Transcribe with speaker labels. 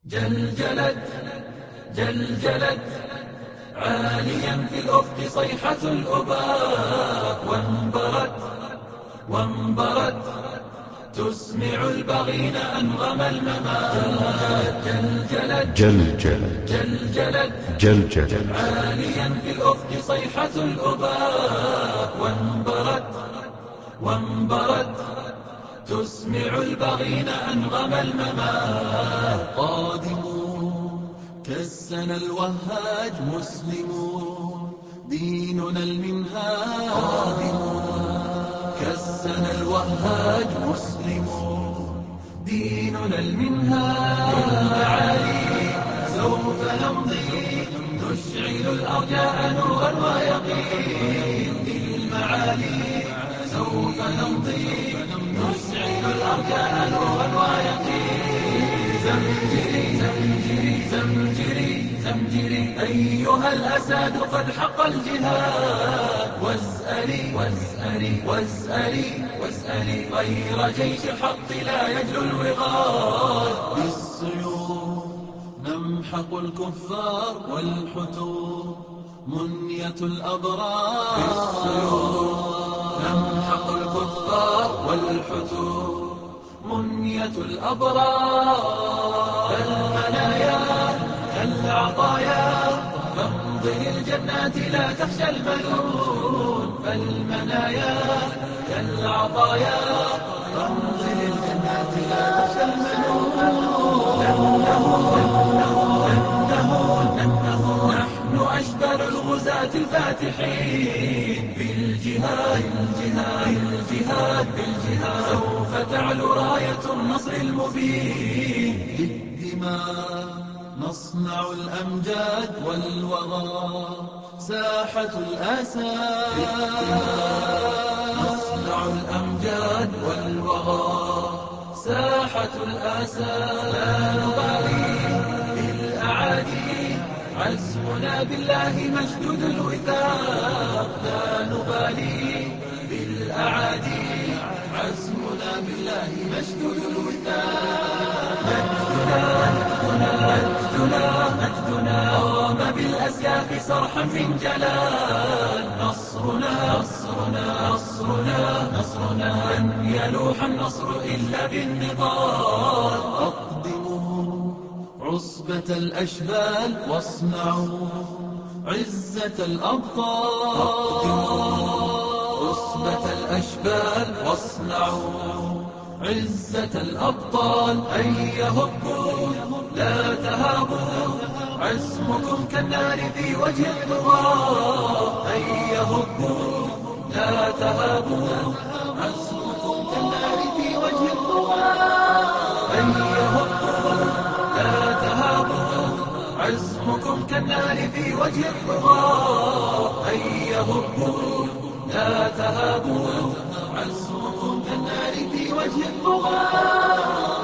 Speaker 1: جلجلت جلجلت عاليا في الأفق صيحة الأباء وانبرت تسمع البغين أنغم الممات. جلجلت عاليا في الأفق صيحة الأباء وانبرت تسمع البغين أنغم الممات. قادمون كالسنا الوهاج مسلمون ديننا المنهاج. قادمون كالسنا الوهاج مسلمون ديننا المنهاج. بالمعالي سوف نمضي نشعل الأرجاء نورا ويقين. بالمعالي سوف نمضي نشعل الأرجاء نورا ويقين. زمجري زمجري زمجري زمجري أيها الأساد قد حق الجهاد. واسألي غير جيش الحق لا يجلو الوغاد. بالسيوف نمحق الكفار والحتوب منية الأبرار. بالسيوف نمحق الكفار والحتوب منية الأبرار. المنايا العطايا فامضي للجنات لا تخشى الملون. فالمنايا كالعطايا فامضي للجنات لا تخشى الملون. نحن أشبال الغزاة الفاتحين. بالجهاد سوف تعلو راية النصر المبين. بالدماء نصنع الأمجاد والوغى ساحة الأسى. نصنع الأمجاد والوغى ساحة الأسى. لا نبالي بالأعادي عزمنا بالله مشدود الوثاق. لا نبالي بالأعادي عزمنا بالله مشدود الوثاق. مجدنا قام بالأسياف صرحا من جلال. نصرنا لن يلوح النصر إلا بالنضال. أقدموا عصبة الأشبال واصنعوا عزة الأبطال. أقدموا عصبة الأشبال واصنعوا عزة الأبطال. هيا هبوا لا تهابوا عزمكم كالنار في وجه الطغاة. هيا هبوا لا تهابوا عزمكم كالنار في وجه الطغاة. هيا هبوا لا تهابوا عزمكم كالنار في وجه الطغاة. هيا هبوا لا تهابوا عزمكم كالنار في وجه الطغاة.